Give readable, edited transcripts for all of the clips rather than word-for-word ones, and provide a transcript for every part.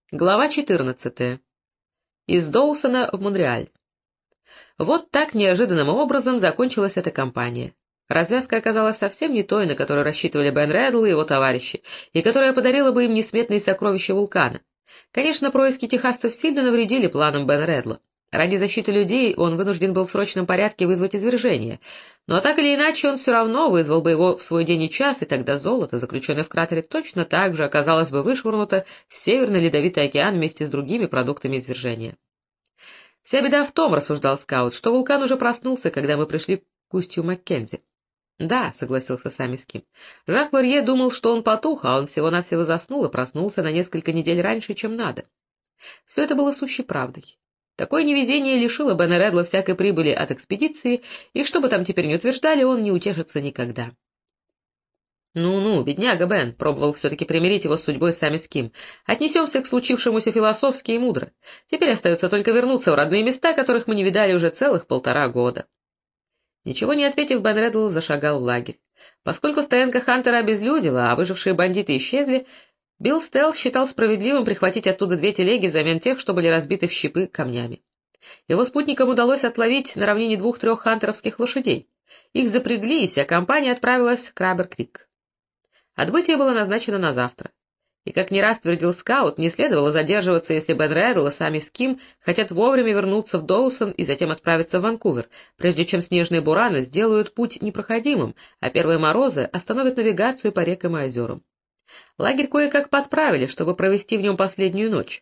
Глава 14. Из Доусона в Монреаль. Вот так неожиданным образом закончилась эта кампания. Развязка оказалась совсем не той, на которую рассчитывали Бен Реддл и его товарищи, и которая подарила бы им несметные сокровища вулкана. Конечно, происки техасцев сильно навредили планам Бена Реддла. Ради защиты людей он вынужден был в срочном порядке вызвать извержение, но так или иначе он все равно вызвал бы его в свой день и час, и тогда золото, заключенное в кратере, точно так же оказалось бы вышвырнуто в Северный Ледовитый океан вместе с другими продуктами извержения. «Вся беда в том, — рассуждал скаут, — что вулкан уже проснулся, когда мы пришли к устью Маккензи». «Да», — согласился Сами Ским. Жак Лорье думал, что он потух, а он всего-навсего заснул и проснулся на несколько недель раньше, чем надо. Все это было сущей правдой. Такое невезение лишило Бена Реддла всякой прибыли от экспедиции, и что бы там теперь ни утверждали, он не утешится никогда. «Ну-ну, бедняга Бен», — пробовал все-таки примирить его с судьбой Сами Ским. «Отнесемся к случившемуся философски и мудро. Теперь остается только вернуться в родные места, которых мы не видали уже целых 1,5 года». Ничего не ответив, Бен Реддл зашагал в лагерь. Поскольку стоянка Хантера обезлюдила, а выжившие бандиты исчезли, Билл Стелл считал справедливым прихватить оттуда 2 телеги взамен тех, что были разбиты в щепы камнями. Его спутникам удалось отловить на равнине 2-3 хантеровских лошадей. Их запрягли, и вся компания отправилась к Краббер-Крик. Отбытие было назначено на завтра. И, как не раз твердил скаут, не следовало задерживаться, если Бен Реддл и Сами Ским хотят вовремя вернуться в Доусон и затем отправиться в Ванкувер, прежде чем снежные бураны сделают путь непроходимым, а первые морозы остановят навигацию по рекам и озерам. Лагерь кое-как подправили, чтобы провести в нем последнюю ночь.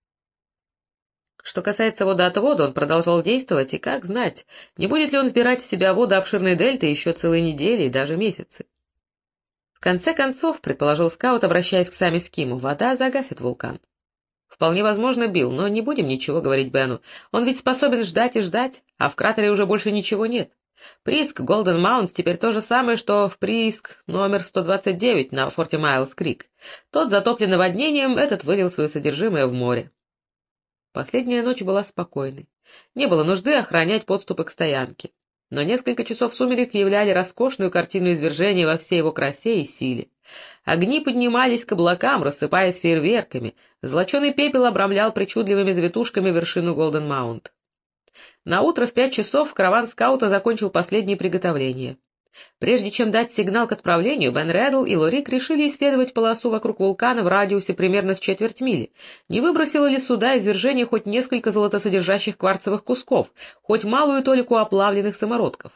Что касается водоотвода, он продолжал действовать, и как знать, не будет ли он вбирать в себя воду обширной дельты еще целые недели и даже месяцы. В конце концов, предположил скаут, обращаясь к Сами Скиму, вода загасит вулкан. Вполне возможно, Билл, но не будем ничего говорить Бену. Он ведь способен ждать и ждать, а в кратере уже больше ничего нет. Прииск Голден Маунт теперь то же самое, что в прииск номер 129 на форте Майлз-Крик. Тот затоплен наводнением, этот вылил свое содержимое в море. Последняя ночь была спокойной. Не было нужды охранять подступы к стоянке. Но несколько часов сумерек являли роскошную картину извержения во всей его красе и силе. Огни поднимались к облакам, рассыпаясь фейерверками, золоченый пепел обрамлял причудливыми завитушками вершину Голден-Маунт. Наутро в 5 часов караван скаута закончил последние приготовления. Прежде чем дать сигнал к отправлению, Бен Реддл и Лорик решили исследовать полосу вокруг вулкана в радиусе примерно с четверть мили. Не выбросило ли сюда извержение хоть несколько золотосодержащих кварцевых кусков, хоть малую толику оплавленных самородков?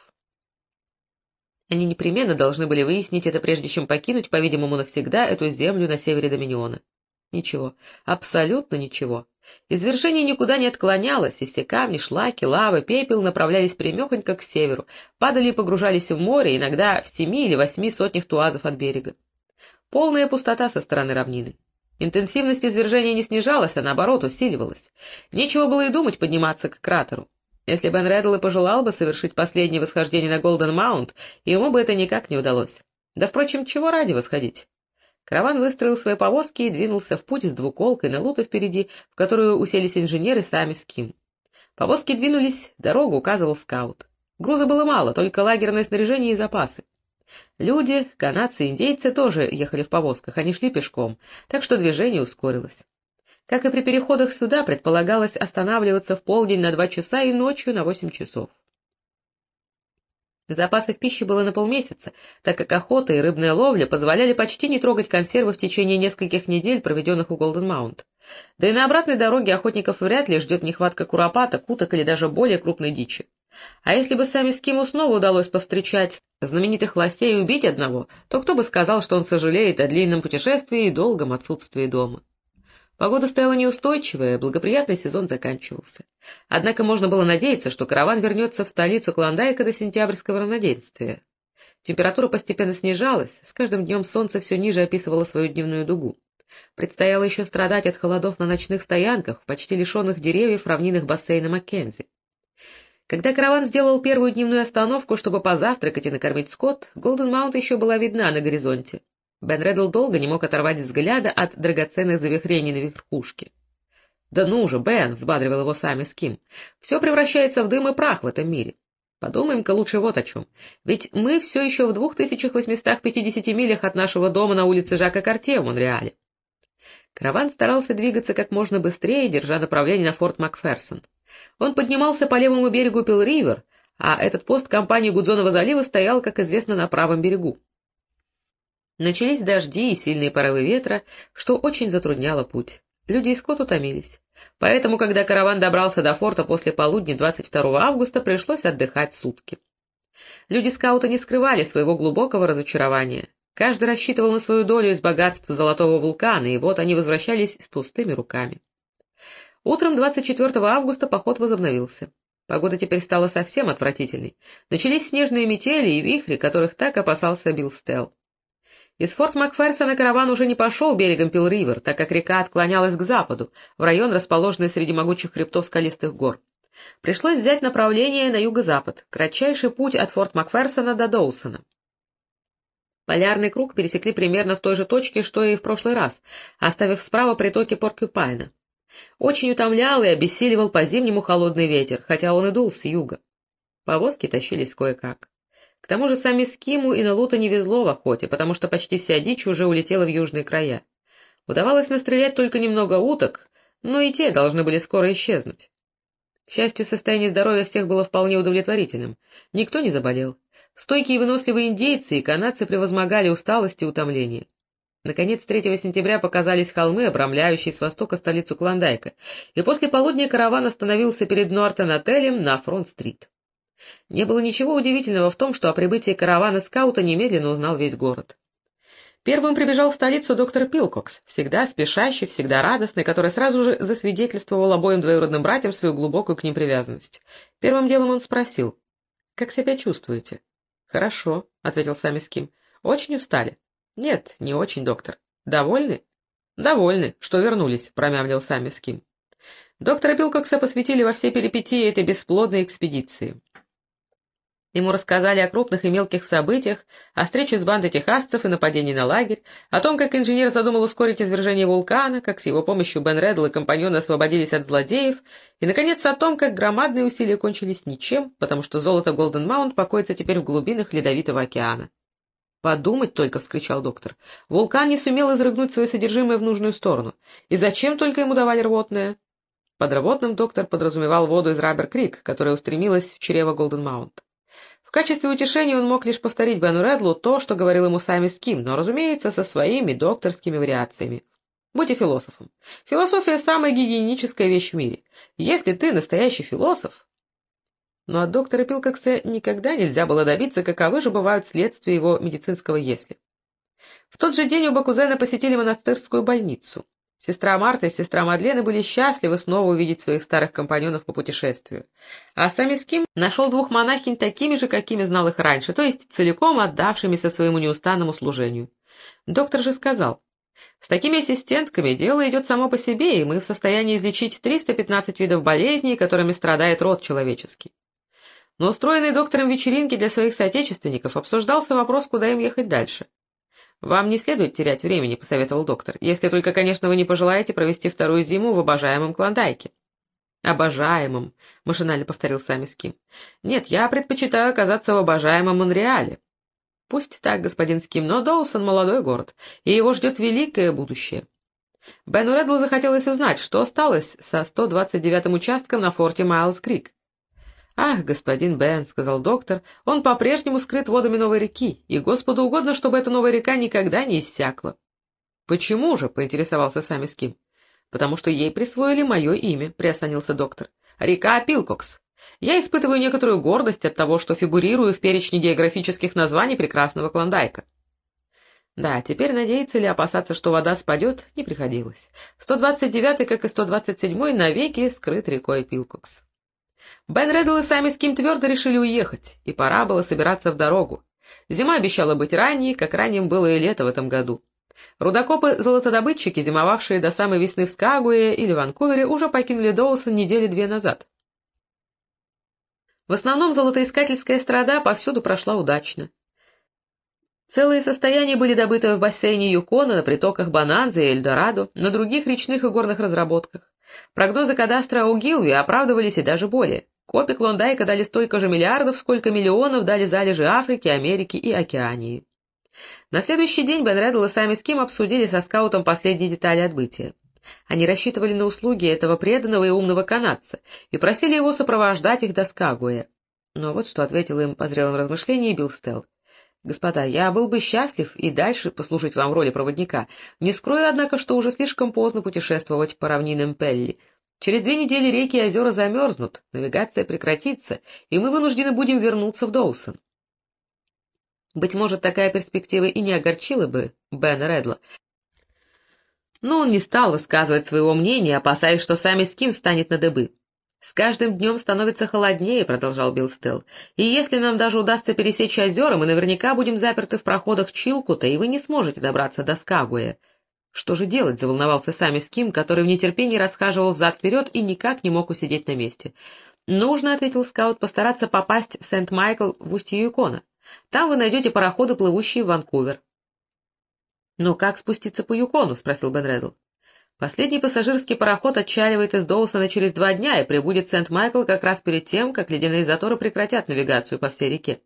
Они непременно должны были выяснить это, прежде чем покинуть, по-видимому, навсегда эту землю на севере Доминиона. Ничего, абсолютно ничего. Извержение никуда не отклонялось, и все камни, шлаки, лава, пепел направлялись прямехонько к северу, падали и погружались в море, иногда в 7 или 8 сотнях туазов от берега. Полная пустота со стороны равнины. Интенсивность извержения не снижалась, а наоборот усиливалась. Нечего было и думать подниматься к кратеру. Если Бен Реддл и пожелал бы совершить последнее восхождение на Голден-Маунт, ему бы это никак не удалось. Да, впрочем, чего ради восходить? Караван выстроил свои повозки и двинулся в путь с двуколкой на лута впереди, в которую уселись инженеры Сами Ским. Повозки двинулись, дорогу указывал скаут. Груза было мало, только лагерное снаряжение и запасы. Люди, канадцы и индейцы тоже ехали в повозках, они шли пешком, так что движение ускорилось. Как и при переходах сюда, предполагалось останавливаться в полдень на 2 часа и ночью на 8 часов. Запасов пищи было на полмесяца, так как охота и рыбная ловля позволяли почти не трогать консервы в течение нескольких недель, проведенных у Голден-Маунт. Да и на обратной дороге охотников вряд ли ждет нехватка куропаток, уток или даже более крупной дичи. А если бы Сами Скиму снова удалось повстречать знаменитых лосей и убить одного, то кто бы сказал, что он сожалеет о длинном путешествии и долгом отсутствии дома. Погода стояла неустойчивая, благоприятный сезон заканчивался. Однако можно было надеяться, что караван вернется в столицу Клондайка до сентябрьского равноденствия. Температура постепенно снижалась, с каждым днем солнце все ниже описывало свою дневную дугу. Предстояло еще страдать от холодов на ночных стоянках, почти лишенных деревьев равнинах бассейна Маккензи. Когда караван сделал первую дневную остановку, чтобы позавтракать и накормить скот, Голден-Маунт еще была видна на горизонте. Бен Реддл долго не мог оторвать взгляда от драгоценных завихрений на верхушке. — Да ну же, Бен, — взбадривал его Сами Ским, — все превращается в дым и прах в этом мире. Подумаем-ка лучше вот о чем. Ведь мы все еще в 2850 милях от нашего дома на улице Жака Картье в Монреале. Караван старался двигаться как можно быстрее, держа направление на форт Макферсон. Он поднимался по левому берегу Пилл-Ривер, а этот пост компании Гудзонова залива стоял, как известно, на правом берегу. Начались дожди и сильные порывы ветра, что очень затрудняло путь. Люди и скот утомились. Поэтому, когда караван добрался до форта после полудня 22 августа, пришлось отдыхать сутки. Люди скаута не скрывали своего глубокого разочарования. Каждый рассчитывал на свою долю из богатств золотого вулкана, и вот они возвращались с пустыми руками. Утром 24 августа поход возобновился. Погода теперь стала совсем отвратительной. Начались снежные метели и вихри, которых так опасался Билл Стелл. Из форт Макферсона караван уже не пошел берегом Пилл-Ривер, так как река отклонялась к западу, в район, расположенный среди могучих хребтов скалистых гор. Пришлось взять направление на юго-запад, кратчайший путь от форт Макферсона до Доусона. Полярный круг пересекли примерно в той же точке, что и в прошлый раз, оставив справа притоки Поркюпайна. Очень утомлял и обессиливал по-зимнему холодный ветер, хотя он и дул с юга. Повозки тащились кое-как. К тому же сами Скиму и Налута не везло в охоте, потому что почти вся дичь уже улетела в южные края. Удавалось настрелять только немного уток, но и те должны были скоро исчезнуть. К счастью, состояние здоровья всех было вполне удовлетворительным. Никто не заболел. Стойкие и выносливые индейцы и канадцы превозмогали усталость и утомление. Наконец, 3 сентября показались холмы, обрамляющие с востока столицу Клондайка, и после полудня караван остановился перед Нортон-отелем на Фронт-стрит. Не было ничего удивительного в том, что о прибытии каравана скаута немедленно узнал весь город. Первым прибежал в столицу доктор Пилкокс, всегда спешащий, всегда радостный, который сразу же засвидетельствовал обоим двоюродным братьям свою глубокую к ним привязанность. Первым делом он спросил: «Как себя чувствуете?» «Хорошо», — ответил Самми Ским. «Очень устали?» «Нет, не очень, доктор». «Довольны?» «Довольны, что вернулись», — промямлил Самми Ским. Доктора Пилкокса посвятили во все перипетии этой бесплодной экспедиции. Ему рассказали о крупных и мелких событиях, о встрече с бандой техасцев и нападении на лагерь, о том, как инженер задумал ускорить извержение вулкана, как с его помощью Бен Реддл и компаньоны освободились от злодеев, и, наконец, о том, как громадные усилия кончились ничем, потому что золото Голден Маунт покоится теперь в глубинах Ледовитого океана. «Подумать только!» — вскричал доктор. «Вулкан не сумел изрыгнуть свое содержимое в нужную сторону. И зачем только ему давали рвотное?» Под рвотным доктор подразумевал воду из Раббер-Крик, которая устремилась в чрево Голден Маунт. В качестве утешения он мог лишь повторить Бену Реддлу то, что говорил ему Самми Ским, но, разумеется, со своими докторскими вариациями. Будьте философом. Философия — самая гигиеническая вещь в мире. Если ты настоящий философ... Но от доктора Пилкокса никогда нельзя было добиться, каковы же бывают следствия его медицинского «если». В тот же день оба кузена посетили монастырскую больницу. Сестра Марта и сестра Мадлена были счастливы снова увидеть своих старых компаньонов по путешествию. А Самми Ским нашел 2 монахинь такими же, какими знал их раньше, то есть целиком отдавшимися своему неустанному служению. Доктор же сказал: «С такими ассистентками дело идет само по себе, и мы в состоянии излечить 315 видов болезней, которыми страдает род человеческий». Но устроенной доктором вечеринки для своих соотечественников обсуждался вопрос, куда им ехать дальше. «Вам не следует терять времени», — посоветовал доктор, «если только, конечно, вы не пожелаете провести вторую зиму в обожаемом Клондайке». «Обожаемом», — машинально повторил Самми Ским. «Нет, я предпочитаю оказаться в обожаемом Монреале». «Пусть так, господин Ским, но Доусон — молодой город, и его ждет великое будущее». Бену Реддлу захотелось узнать, что осталось со 129-м участком на форте Майлз-Крик. «Ах, господин Бен», — сказал доктор, — «он по-прежнему скрыт водами новой реки, и Господу угодно, чтобы эта новая река никогда не иссякла». «Почему же?» — поинтересовался Самми Ским. «Потому что ей присвоили мое имя», — приосанился доктор. «Река Пилкокс. Я испытываю некоторую гордость от того, что фигурирую в перечне географических названий прекрасного Клондайка». Да, теперь надеяться или опасаться, что вода спадет, не приходилось. 129-й, как и 127-й, навеки скрыт рекой Пилкокс. Бен Реддл и Самми Ским твердо решили уехать, и пора было собираться в дорогу. Зима обещала быть ранней, как ранним было и лето в этом году. Рудокопы-золотодобытчики, зимовавшие до самой весны в Скагуэ или Ванкувере, уже покинули Доусон недели 2 назад. В основном золотоискательская страда повсюду прошла удачно. Целые состояния были добыты в бассейне Юкона, на притоках Бонанза и Эльдорадо, на других речных и горных разработках. Прогнозы кадастра Огилви оправдывались и даже более. Копи Клондайка дали столько же миллиардов, сколько миллионов дали залежи Африки, Америки и Океании. На следующий день Бен Реддл и Сами Ским обсудили со скаутом последние детали отбытия. Они рассчитывали на услуги этого преданного и умного канадца и просили его сопровождать их до Скагуэя. Но вот что ответил им по зрелым размышлениям Билл Стелл. «Господа, я был бы счастлив и дальше послужить вам в роли проводника. Не скрою, однако, что уже слишком поздно путешествовать по равнинам Пелли. Через 2 недели реки и озера замерзнут, навигация прекратится, и мы вынуждены будем вернуться в Доусон». Быть может, такая перспектива и не огорчила бы Бена Реддла, но он не стал высказывать своего мнения, опасаясь, что Сами Ским станет на дыбы. «С каждым днем становится холоднее», — продолжал Билл Стелл, — «и если нам даже удастся пересечь озера, мы наверняка будем заперты в проходах Чилкута, и вы не сможете добраться до Скагуэя». «Что же делать?» — заволновался Сами Ским, который в нетерпении расхаживал взад-вперед и никак не мог усидеть на месте. «Нужно», — ответил скаут, — «постараться попасть в Сент-Майкл в устье Юкона. Там вы найдете пароходы, плывущие в Ванкувер». «Но как спуститься по Юкону?» — спросил Бен Реддл. «Последний пассажирский пароход отчаливает из Доусона через 2 дня и прибудет в Сент-Майкл как раз перед тем, как ледяные заторы прекратят навигацию по всей реке».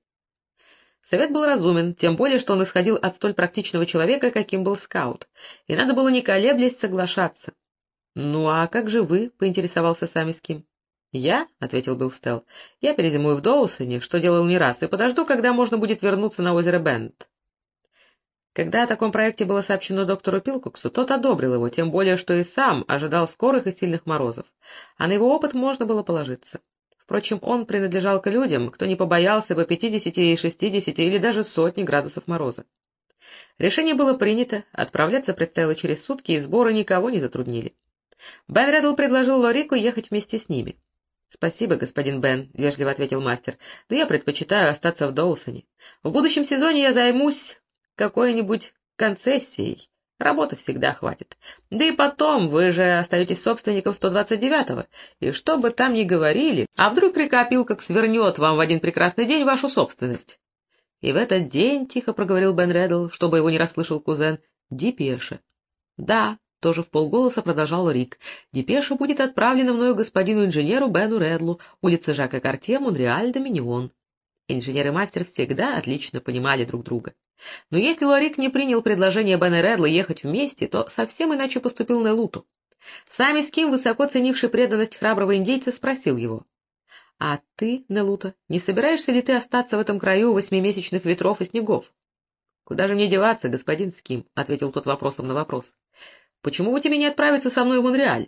Совет был разумен, тем более, что он исходил от столь практичного человека, каким был скаут, и надо было не колеблясь соглашаться. «Ну а как же вы?» — поинтересовался Сами Ским. «Я?» — ответил Билл Стелл. «Я перезимую в Доусоне, что делал не раз, и подожду, когда можно будет вернуться на озеро Бент». Когда о таком проекте было сообщено доктору Пилкоксу, тот одобрил его, тем более, что и сам ожидал скорых и сильных морозов, а на его опыт можно было положиться. Впрочем, он принадлежал к людям, кто не побоялся бы 50, 60 или даже 100 градусов мороза. Решение было принято, отправляться предстояло через сутки, и сборы никого не затруднили. Бен Реддл предложил Лорику ехать вместе с ними. — Спасибо, господин Бен, — вежливо ответил мастер, — но я предпочитаю остаться в Доусоне. В будущем сезоне я займусь какой-нибудь концессией. Работы всегда хватит. Да и потом, вы же остаетесь собственником 129-го, и что бы там ни говорили, а вдруг река Пилкокс вернет вам в один прекрасный день вашу собственность? И в этот день, — тихо проговорил Бен Реддл, чтобы его не расслышал кузен, — депеша. — Да, — тоже вполголоса продолжал Рик, — депеша будет отправлена мною господину инженеру Бену Редлу, улица Жака Картье, Монреаль, Доминион. Инженер и мастер всегда отлично понимали друг друга. Но если Лорик не принял предложение Бена Реддла ехать вместе, то совсем иначе поступил Нелуту. Сами Ским, высоко ценивший преданность храброго индейца, спросил его: — А ты, Нелута, не собираешься ли ты остаться в этом краю 8-месячных ветров и снегов? — Куда же мне деваться, господин Ским? — ответил тот вопросом на вопрос. — Почему бы тебе не отправиться со мной в Монреаль?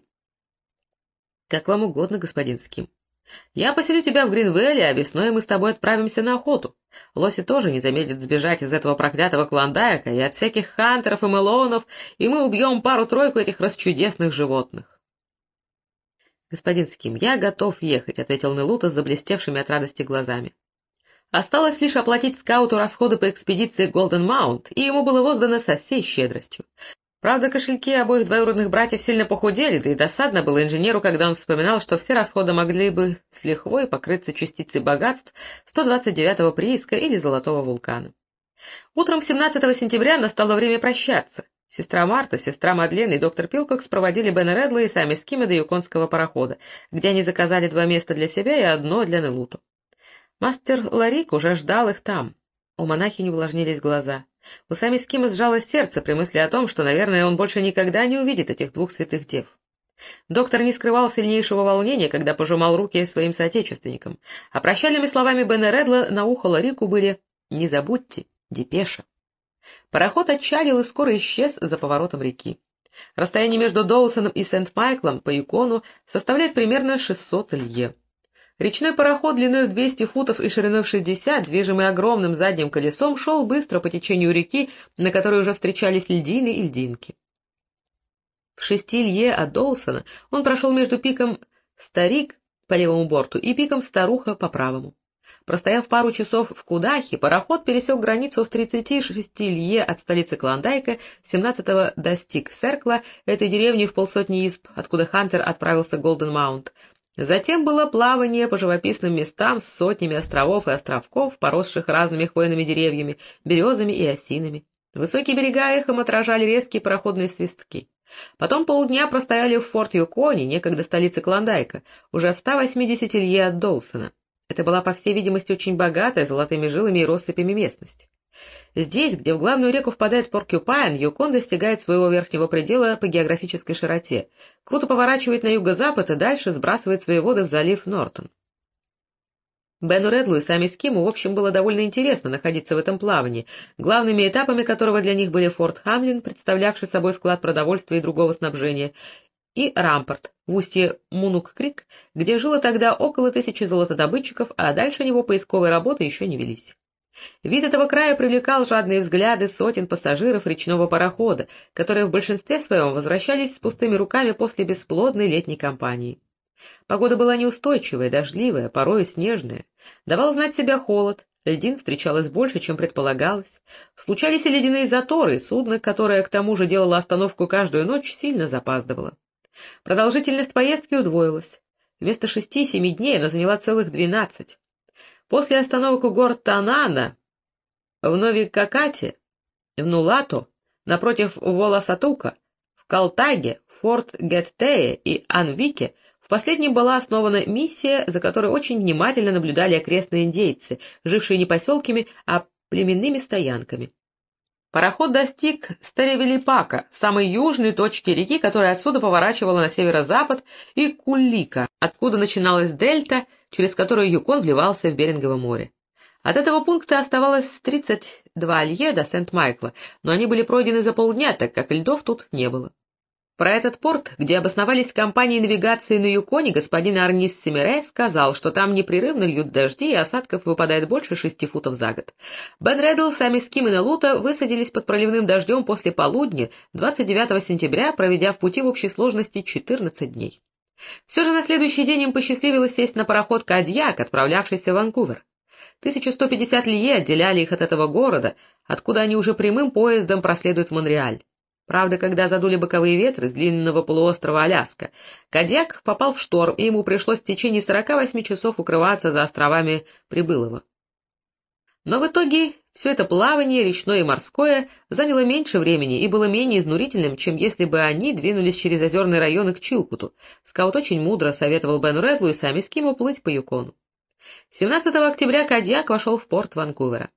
— Как вам угодно, господин Ским. Я поселю тебя в Гринвелле, а весной мы с тобой отправимся на охоту. Лоси тоже не замедлит сбежать из этого проклятого Клондайка и от всяких хантеров и мелонов, и мы убьем пару-тройку этих расчудесных животных. — Господин Ским, я готов ехать, — ответил Нелута с заблестевшими от радости глазами. Осталось лишь оплатить скауту расходы по экспедиции Голден Маунт, и ему было воздано со всей щедростью. Правда, кошельки обоих двоюродных братьев сильно похудели, да и досадно было инженеру, когда он вспоминал, что все расходы могли бы с лихвой покрыться частицей богатств 129-го прииска или Золотого вулкана. Утром 17 сентября настало время прощаться. Сестра Марта, сестра Мадлен и доктор Пилкокс проводили Бена Реддла и Сами Скима до юконского парохода, где они заказали 2 места для себя и 1 для Нелуту. Мастер Ларик уже ждал их там. У монахини увлажнились глаза. У Сами Скима сжалось сердце при мысли о том, что, наверное, он больше никогда не увидит этих 2 святых дев. Доктор не скрывал сильнейшего волнения, когда пожимал руки своим соотечественникам, а прощальными словами Бена Реддла на ухо Ларику были: «Не забудьте, депеша». Пароход отчалил и скоро исчез за поворотом реки. Расстояние между Доусоном и Сент-Майклом по Юкону составляет примерно 600 лье. Речной пароход длиной в 200 футов и шириной в 60, движимый огромным задним колесом, шел быстро по течению реки, на которой уже встречались льдины и льдинки. В 6 лье от Доусона он прошел между пиком Старик по левому борту и пиком Старуха по правому. Простояв пару часов в Кудахе, пароход пересек границу в 36 лье от столицы Клондайка, 17-го достиг Серкла, этой деревни в 150 изб, откуда Хантер отправился в Голден Маунт. Затем было плавание по живописным местам с сотнями островов и островков, поросших разными хвойными деревьями, березами и осинами. Высокие берега эхом отражали резкие пароходные свистки. Потом полдня простояли в форт Юконе, некогда столице Клондайка, уже в 180 лье от Доусона. Это была, по всей видимости, очень богатая золотыми жилами и россыпями местность. Здесь, где в главную реку впадает Поркюпайн, Юкон достигает своего верхнего предела по географической широте, круто поворачивает на юго-запад и дальше сбрасывает свои воды в залив Нортон. Бену Редлу и Сами Скиму, в общем, было довольно интересно находиться в этом плавании, главными этапами которого для них были Форт Хамлин, представлявший собой склад продовольствия и другого снабжения, и Рампорт в устье Мунук-Крик, где жило тогда около 1000 золотодобытчиков, а дальше него поисковые работы еще не велись. Вид этого края привлекал жадные взгляды сотен пассажиров речного парохода, которые в большинстве своем возвращались с пустыми руками после бесплодной летней кампании. Погода была неустойчивая, дождливая, порою снежная. Давал знать себя холод, льдин встречалось больше, чем предполагалось. Случались и ледяные заторы, и судно, которое к тому же делало остановку каждую ночь, сильно запаздывало. Продолжительность поездки удвоилась. Вместо 6-7 дней она заняла целых 12. После остановок у гор Танана, в Новикакате, в Нулато, напротив Волосатука, в Калтаге, в Форт Геттее и Анвике, в последнем была основана миссия, за которой очень внимательно наблюдали окрестные индейцы, жившие не поселками, а племенными стоянками. Пароход достиг Старевелипака, самой южной точки реки, которая отсюда поворачивала на северо-запад, и Куллика, откуда начиналась дельта, через которую Юкон вливался в Берингово море. От этого пункта оставалось 32 лье до Сент-Майкла, но они были пройдены за полдня, так как льдов тут не было. Про этот порт, где обосновались компании навигации на Юконе, господин Арнис Семере сказал, что там непрерывно льют дожди и осадков выпадает больше 6 футов за год. Бен Реддл, Сами Ским и Нелута высадились под проливным дождем после полудня 29 сентября, проведя в пути в общей сложности 14 дней. Все же на следующий день им посчастливилось сесть на пароход «Кадьяк», отправлявшийся в Ванкувер. 1150 лье отделяли их от этого города, откуда они уже прямым поездом проследуют в Монреаль. Правда, когда задули боковые ветры с длинного полуострова Аляска, Кадьяк попал в шторм, и ему пришлось в течение 48 часов укрываться за островами Прибылова. Но в итоге все это плавание, речное и морское, заняло меньше времени и было менее изнурительным, чем если бы они двинулись через озерные районы к Чилкуту. Скаут очень мудро советовал Бену Редлу и Сами Скиму плыть по Юкону. 17 октября Кадьяк вошел в порт Ванкувера.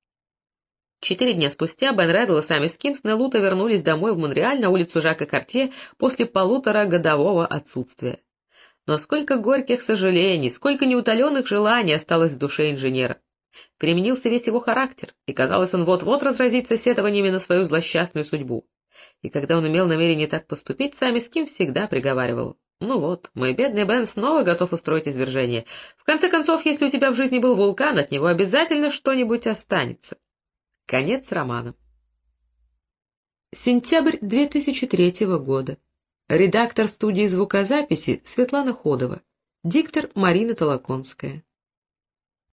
4 дня спустя Бен Реддл и Сами Ским с Нелута вернулись домой в Монреаль на улицу Жака Картье после 1,5-годового отсутствия. Но сколько горьких сожалений, сколько неутоленных желаний осталось в душе инженера. Переменился весь его характер, и, казалось, он вот-вот разразится сетованиями на свою злосчастную судьбу. И когда он имел намерение так поступить, Сами Ским всегда приговаривал: «Ну вот, мой бедный Бен снова готов устроить извержение. В конце концов, если у тебя в жизни был вулкан, от него обязательно что-нибудь останется». Конец романа. Сентябрь 2003 года. Редактор студии звукозаписи Светлана Ходова. Диктор Марина Толоконская.